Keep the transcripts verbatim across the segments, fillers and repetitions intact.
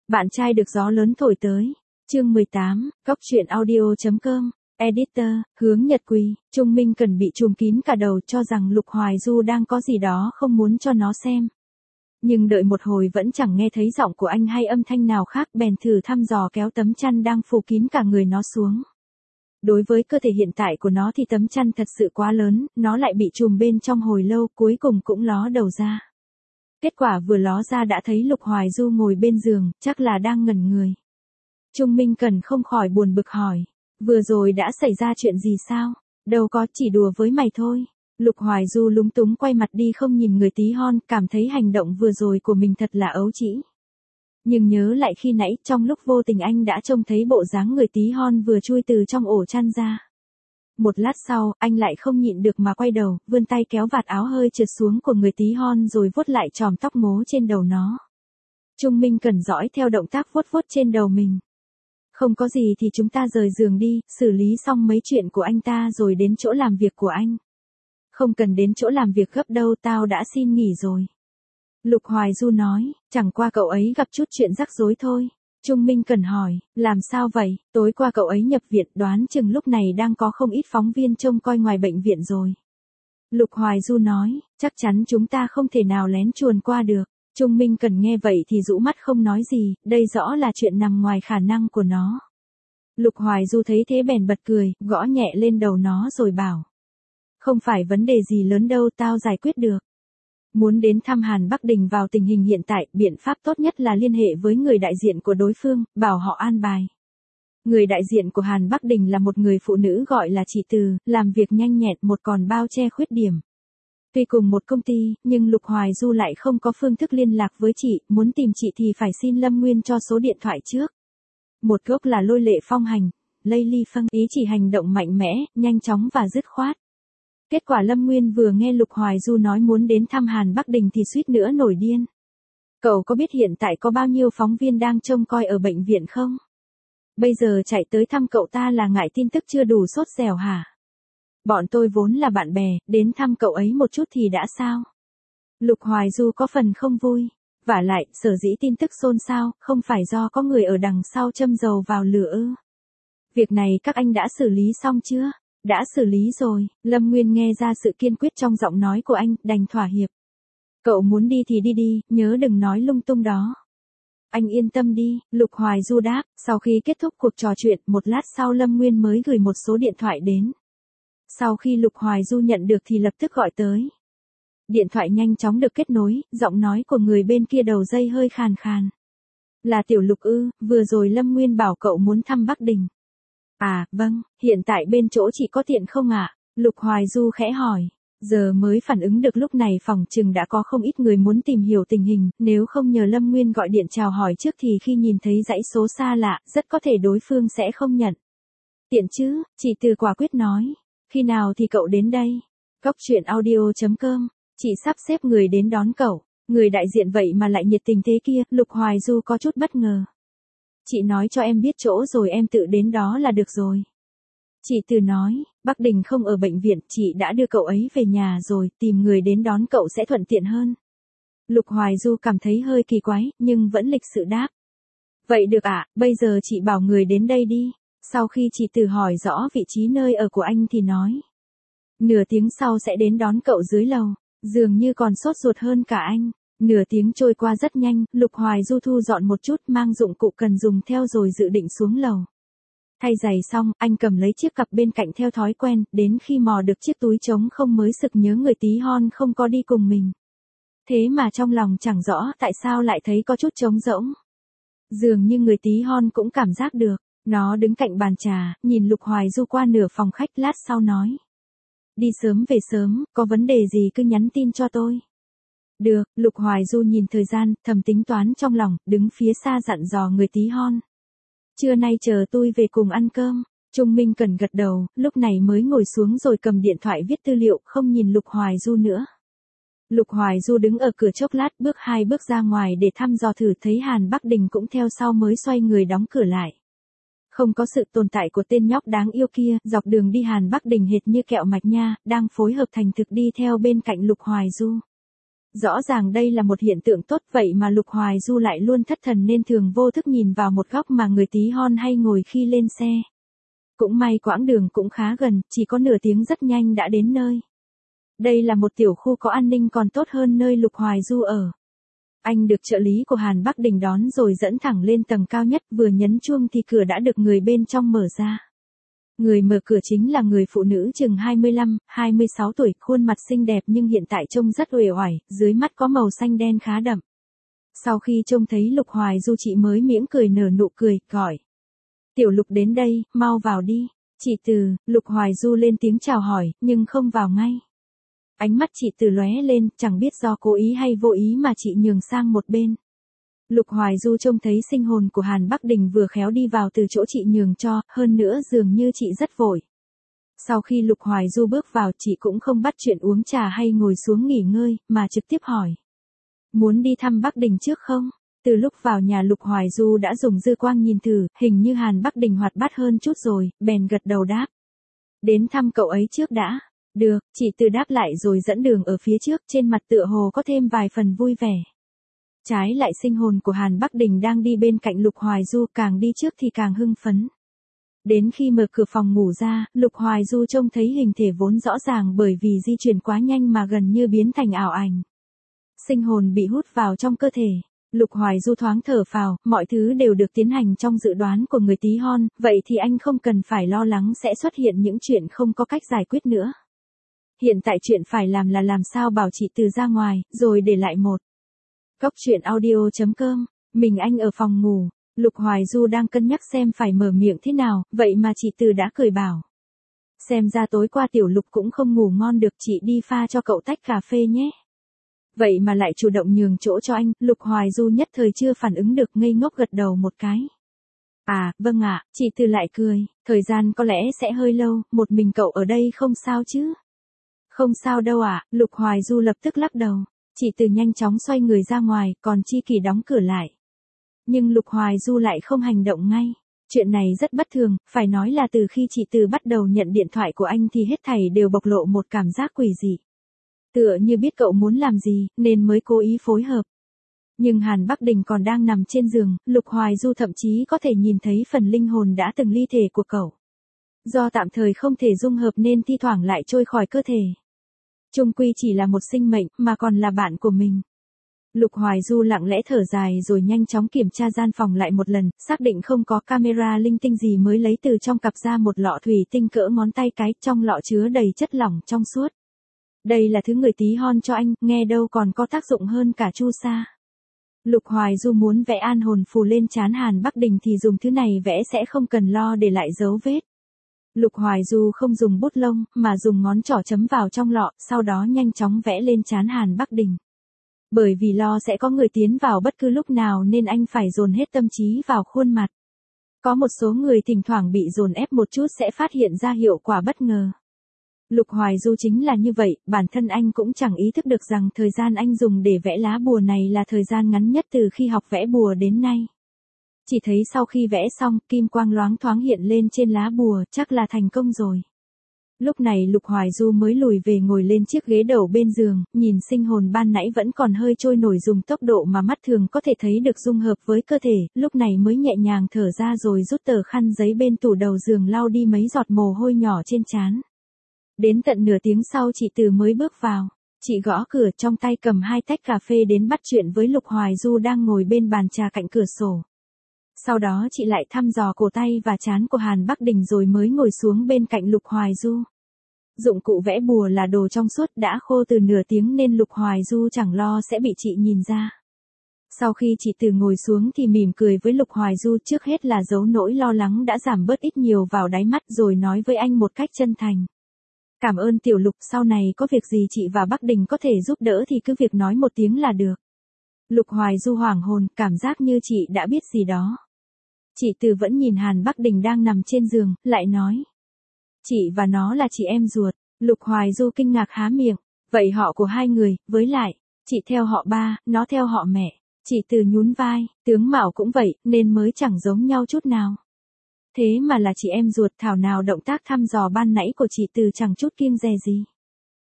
Bạn trai được gió lớn thổi tới. Chương mười tám, Cóc truyện audio chấm com. Editor, Hướng Nhật Quỳ, Trung Minh Cần bị trùm kín cả đầu cho rằng Lục Hoài Du đang có gì đó không muốn cho nó xem. Nhưng đợi một hồi vẫn chẳng nghe thấy giọng của anh hay âm thanh nào khác, bèn thử thăm dò kéo tấm chăn đang phủ kín cả người nó xuống. Đối với cơ thể hiện tại của nó thì tấm chăn thật sự quá lớn, nó lại bị trùm bên trong hồi lâu, cuối cùng cũng ló đầu ra. Kết quả vừa ló ra đã thấy Lục Hoài Du ngồi bên giường, chắc là đang ngẩn người. Trung Minh Cần không khỏi buồn bực hỏi, vừa rồi đã xảy ra chuyện gì sao? Đâu có, chỉ đùa với mày thôi. Lục Hoài Du lúng túng quay mặt đi không nhìn người tí hon, cảm thấy hành động vừa rồi của mình thật là ấu trĩ. Nhưng nhớ lại khi nãy trong lúc vô tình anh đã trông thấy bộ dáng người tí hon vừa chui từ trong ổ chăn ra. Một lát sau, anh lại không nhịn được mà quay đầu, vươn tay kéo vạt áo hơi trượt xuống của người tí hon rồi vuốt lại chòm tóc ngố trên đầu nó. Trung Minh Cần dõi theo động tác vuốt vuốt trên đầu mình. Không có gì thì chúng ta rời giường đi, xử lý xong mấy chuyện của anh ta rồi đến chỗ làm việc của anh. Không cần đến chỗ làm việc gấp đâu, tao đã xin nghỉ rồi. Lục Hoài Du nói, chẳng qua cậu ấy gặp chút chuyện rắc rối thôi. Trung Minh Cần hỏi, làm sao vậy? Tối qua cậu ấy nhập viện, đoán chừng lúc này đang có không ít phóng viên trông coi ngoài bệnh viện rồi. Lục Hoài Du nói, chắc chắn chúng ta không thể nào lén chuồn qua được. Trung Minh Cần nghe vậy thì rũ mắt không nói gì, đây rõ là chuyện nằm ngoài khả năng của nó. Lục Hoài Du thấy thế bèn bật cười, gõ nhẹ lên đầu nó rồi bảo. Không phải vấn đề gì lớn đâu, tao giải quyết được. Muốn đến thăm Hàn Bắc Đình vào tình hình hiện tại, biện pháp tốt nhất là liên hệ với người đại diện của đối phương, bảo họ an bài. Người đại diện của Hàn Bắc Đình là một người phụ nữ gọi là chị Từ, làm việc nhanh nhẹn một còn bao che khuyết điểm. Tuy cùng một công ty, nhưng Lục Hoài Du lại không có phương thức liên lạc với chị, muốn tìm chị thì phải xin Lâm Nguyên cho số điện thoại trước. Một gốc là lôi lệ phong hành, lây ly phân, ý chỉ hành động mạnh mẽ, nhanh chóng và dứt khoát. Kết quả Lâm Nguyên vừa nghe Lục Hoài Du nói muốn đến thăm Hàn Bắc Đình thì suýt nữa nổi điên. Cậu có biết hiện tại có bao nhiêu phóng viên đang trông coi ở bệnh viện không? Bây giờ chạy tới thăm cậu ta là ngại tin tức chưa đủ sốt dẻo hả? Bọn tôi vốn là bạn bè, đến thăm cậu ấy một chút thì đã sao? Lục Hoài Du có phần không vui. Vả lại, sở dĩ tin tức xôn xao, không phải do có người ở đằng sau châm dầu vào lửa ư? Việc này các anh đã xử lý xong chưa? Đã xử lý rồi. Lâm Nguyên nghe ra sự kiên quyết trong giọng nói của anh, đành thỏa hiệp. Cậu muốn đi thì đi đi, nhớ đừng nói lung tung đó. Anh yên tâm đi, Lục Hoài Du đáp. Sau khi kết thúc cuộc trò chuyện, một lát sau Lâm Nguyên mới gửi một số điện thoại đến. Sau khi Lục Hoài Du nhận được thì lập tức gọi tới. Điện thoại nhanh chóng được kết nối, giọng nói của người bên kia đầu dây hơi khàn khàn. Là Tiểu Lục ư, vừa rồi Lâm Nguyên bảo cậu muốn thăm Bắc Đình. À, vâng, hiện tại bên chỗ chị có tiện không ạ? À? Lục Hoài Du khẽ hỏi. Giờ mới phản ứng được lúc này phòng chừng đã có không ít người muốn tìm hiểu tình hình, nếu không nhờ Lâm Nguyên gọi điện chào hỏi trước thì khi nhìn thấy dãy số xa lạ, rất có thể đối phương sẽ không nhận. Tiện chứ, chị Từ quả quyết nói. Khi nào thì cậu đến đây? Cóc truyện audio chấm com, chị sắp xếp người đến đón cậu. Người đại diện vậy mà lại nhiệt tình thế kia, Lục Hoài Du có chút bất ngờ. Chị nói cho em biết chỗ rồi em tự đến đó là được rồi. Chị Từ nói, Bắc Đình không ở bệnh viện, chị đã đưa cậu ấy về nhà rồi, tìm người đến đón cậu sẽ thuận tiện hơn. Lục Hoài Du cảm thấy hơi kỳ quái, nhưng vẫn lịch sự đáp. Vậy được ạ, à, bây giờ chị bảo người đến đây đi. Sau khi chị Từ hỏi rõ vị trí nơi ở của anh thì nói. Nửa tiếng sau sẽ đến đón cậu dưới lầu, dường như còn sốt ruột hơn cả anh. Nửa tiếng trôi qua rất nhanh, Lục Hoài Du thu dọn một chút mang dụng cụ cần dùng theo rồi dự định xuống lầu. Thay giày xong, anh cầm lấy chiếc cặp bên cạnh theo thói quen, đến khi mò được chiếc túi trống không mới sực nhớ người tí hon không có đi cùng mình. Thế mà trong lòng chẳng rõ tại sao lại thấy có chút trống rỗng. Dường như người tí hon cũng cảm giác được, nó đứng cạnh bàn trà, nhìn Lục Hoài Du qua nửa phòng khách lát sau nói. Đi sớm về sớm, có vấn đề gì cứ nhắn tin cho tôi. Được, Lục Hoài Du nhìn thời gian, thầm tính toán trong lòng, đứng phía xa dặn dò người tí hon. Trưa nay chờ tôi về cùng ăn cơm. Trung Minh Cần gật đầu, lúc này mới ngồi xuống rồi cầm điện thoại viết tư liệu, không nhìn Lục Hoài Du nữa. Lục Hoài Du đứng ở cửa chốc lát, bước hai bước ra ngoài để thăm dò thử, thấy Hàn Bắc Đình cũng theo sau mới xoay người đóng cửa lại. Không có sự tồn tại của tên nhóc đáng yêu kia, dọc đường đi Hàn Bắc Đình hệt như kẹo mạch nha, đang phối hợp thành thực đi theo bên cạnh Lục Hoài Du. Rõ ràng đây là một hiện tượng tốt vậy mà Lục Hoài Du lại luôn thất thần nên thường vô thức nhìn vào một góc mà người tí hon hay ngồi khi lên xe. Cũng may quãng đường cũng khá gần, chỉ có nửa tiếng rất nhanh đã đến nơi. Đây là một tiểu khu có an ninh còn tốt hơn nơi Lục Hoài Du ở. Anh được trợ lý của Hàn Bắc Đình đón rồi dẫn thẳng lên tầng cao nhất, vừa nhấn chuông thì cửa đã được người bên trong mở ra. Người mở cửa chính là người phụ nữ chừng hai mươi lăm, hai mươi sáu tuổi, khuôn mặt xinh đẹp nhưng hiện tại trông rất uể oải, dưới mắt có màu xanh đen khá đậm. Sau khi trông thấy Lục Hoài Du chị mới mỉm cười nở nụ cười, gọi. Tiểu Lục đến đây, mau vào đi. Chị Từ, Lục Hoài Du lên tiếng chào hỏi, nhưng không vào ngay. Ánh mắt chị Từ lóe lên, chẳng biết do cố ý hay vô ý mà chị nhường sang một bên. Lục Hoài Du trông thấy sinh hồn của Hàn Bắc Đình vừa khéo đi vào từ chỗ chị nhường cho, hơn nữa dường như chị rất vội. Sau khi Lục Hoài Du bước vào, chị cũng không bắt chuyện uống trà hay ngồi xuống nghỉ ngơi, mà trực tiếp hỏi. Muốn đi thăm Bắc Đình trước không? Từ lúc vào nhà Lục Hoài Du đã dùng dư quang nhìn thử, hình như Hàn Bắc Đình hoạt bát hơn chút rồi, bèn gật đầu đáp. Đến thăm cậu ấy trước đã. Được, chị Từ đáp lại rồi dẫn đường ở phía trước, trên mặt tựa hồ có thêm vài phần vui vẻ. Trái lại sinh hồn của Hàn Bắc Đình đang đi bên cạnh Lục Hoài Du, càng đi trước thì càng hưng phấn. Đến khi mở cửa phòng ngủ ra, Lục Hoài Du trông thấy hình thể vốn rõ ràng bởi vì di chuyển quá nhanh mà gần như biến thành ảo ảnh. Sinh hồn bị hút vào trong cơ thể. Lục Hoài Du thoáng thở phào, mọi thứ đều được tiến hành trong dự đoán của người tí hon, vậy thì anh không cần phải lo lắng sẽ xuất hiện những chuyện không có cách giải quyết nữa. Hiện tại chuyện phải làm là làm sao bảo chị Từ ra ngoài, rồi để lại một. Cốc truyện audio chấm com, mình anh ở phòng ngủ, Lục Hoài Du đang cân nhắc xem phải mở miệng thế nào, vậy mà chị Từ đã cười bảo. Xem ra tối qua Tiểu Lục cũng không ngủ ngon được, chị đi pha cho cậu tách cà phê nhé. Vậy mà lại chủ động nhường chỗ cho anh, Lục Hoài Du nhất thời chưa phản ứng được, ngây ngốc gật đầu một cái. À, vâng ạ, chị Từ lại cười, thời gian có lẽ sẽ hơi lâu, một mình cậu ở đây không sao chứ? Không sao đâu ạ, Lục Hoài Du lập tức lắc đầu. Chị Từ nhanh chóng xoay người ra ngoài, còn Chi Kỳ đóng cửa lại. Nhưng Lục Hoài Du lại không hành động ngay. Chuyện này rất bất thường, phải nói là từ khi chị Từ bắt đầu nhận điện thoại của anh thì hết thảy đều bộc lộ một cảm giác quỷ dị. Tựa như biết cậu muốn làm gì, nên mới cố ý phối hợp. Nhưng Hàn Bắc Đình còn đang nằm trên giường, Lục Hoài Du thậm chí có thể nhìn thấy phần linh hồn đã từng ly thể của cậu. Do tạm thời không thể dung hợp nên thi thoảng lại trôi khỏi cơ thể. Chung quy chỉ là một sinh mệnh, mà còn là bạn của mình. Lục Hoài Du lặng lẽ thở dài rồi nhanh chóng kiểm tra gian phòng lại một lần, xác định không có camera linh tinh gì mới lấy từ trong cặp ra một lọ thủy tinh cỡ ngón tay cái, trong lọ chứa đầy chất lỏng trong suốt. Đây là thứ người tí hon cho anh, nghe đâu còn có tác dụng hơn cả chu sa. Lục Hoài Du muốn vẽ an hồn phù lên trán Hàn Bắc Đình thì dùng thứ này vẽ sẽ không cần lo để lại dấu vết. Lục Hoài Du không dùng bút lông, mà dùng ngón trỏ chấm vào trong lọ, sau đó nhanh chóng vẽ lên trán Hàn Bắc Đình. Bởi vì lo sẽ có người tiến vào bất cứ lúc nào nên anh phải dồn hết tâm trí vào khuôn mặt. Có một số người thỉnh thoảng bị dồn ép một chút sẽ phát hiện ra hiệu quả bất ngờ. Lục Hoài Du chính là như vậy, bản thân anh cũng chẳng ý thức được rằng thời gian anh dùng để vẽ lá bùa này là thời gian ngắn nhất từ khi học vẽ bùa đến nay. Chỉ thấy sau khi vẽ xong, kim quang loáng thoáng hiện lên trên lá bùa, chắc là thành công rồi. Lúc này Lục Hoài Du mới lùi về ngồi lên chiếc ghế đầu bên giường, nhìn sinh hồn ban nãy vẫn còn hơi trôi nổi dùng tốc độ mà mắt thường có thể thấy được dung hợp với cơ thể, lúc này mới nhẹ nhàng thở ra rồi rút tờ khăn giấy bên tủ đầu giường lau đi mấy giọt mồ hôi nhỏ trên trán. Đến tận nửa tiếng sau chị Từ mới bước vào. Chị gõ cửa, trong tay cầm hai tách cà phê đến bắt chuyện với Lục Hoài Du đang ngồi bên bàn trà cạnh cửa sổ. Sau đó chị lại thăm dò cổ tay và trán của Hàn Bắc Đình rồi mới ngồi xuống bên cạnh Lục Hoài Du. Dụng cụ vẽ bùa là đồ trong suốt đã khô từ nửa tiếng nên Lục Hoài Du chẳng lo sẽ bị chị nhìn ra. Sau khi chị Từ ngồi xuống thì mỉm cười với Lục Hoài Du, trước hết là giấu nỗi lo lắng đã giảm bớt ít nhiều vào đáy mắt rồi nói với anh một cách chân thành. Cảm ơn Tiểu Lục, sau này có việc gì chị và Bắc Đình có thể giúp đỡ thì cứ việc nói một tiếng là được. Lục Hoài Du hoảng hồn, cảm giác như chị đã biết gì đó. Chị Từ vẫn nhìn Hàn Bắc Đình đang nằm trên giường, lại nói. Chị và nó là chị em ruột. Lục Hoài Du kinh ngạc há miệng. Vậy họ của hai người, với lại, chị theo họ ba, nó theo họ mẹ. Chị Từ nhún vai, tướng mạo cũng vậy, nên mới chẳng giống nhau chút nào. Thế mà là chị em ruột, thảo nào động tác thăm dò ban nãy của chị Từ chẳng chút kiêng dè gì.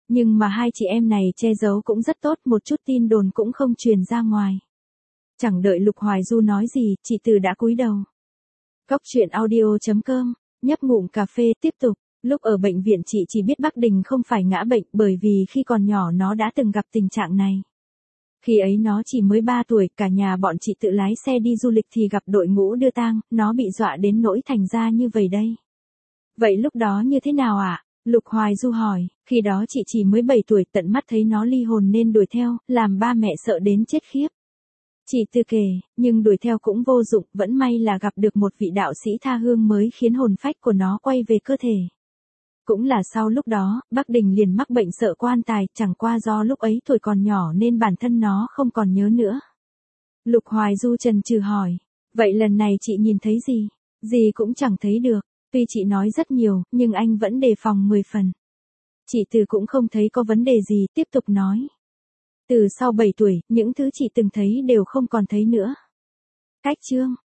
Nhưng mà hai chị em này che giấu cũng rất tốt, một chút tin đồn cũng không truyền ra ngoài. Chẳng đợi Lục Hoài Du nói gì, chị Từ đã cúi đầu. Cóc truyện audio chấm com, nhấp ngụm cà phê, tiếp tục. Lúc ở bệnh viện chị chỉ biết Bắc Đình không phải ngã bệnh, bởi vì khi còn nhỏ nó đã từng gặp tình trạng này. Khi ấy nó chỉ mới ba tuổi, cả nhà bọn chị tự lái xe đi du lịch thì gặp đội ngũ đưa tang, nó bị dọa đến nỗi thành ra như vậy đây. Vậy lúc đó như thế nào ạ? À? Lục Hoài Du hỏi, khi đó chị chỉ mới bảy tuổi, tận mắt thấy nó ly hồn nên đuổi theo, làm ba mẹ sợ đến chết khiếp. Chị Từ kể, nhưng đuổi theo cũng vô dụng, vẫn may là gặp được một vị đạo sĩ tha hương mới khiến hồn phách của nó quay về cơ thể. Cũng là sau lúc đó, Bắc Đình liền mắc bệnh sợ quan tài, chẳng qua do lúc ấy tuổi còn nhỏ nên bản thân nó không còn nhớ nữa. Lục Hoài Du chần chừ hỏi, vậy lần này chị nhìn thấy gì? Gì cũng chẳng thấy được, tuy chị nói rất nhiều, nhưng anh vẫn đề phòng mười phần. Chị Từ cũng không thấy có vấn đề gì, tiếp tục nói. Từ sau bảy tuổi, những thứ chị từng thấy đều không còn thấy nữa. Cách chương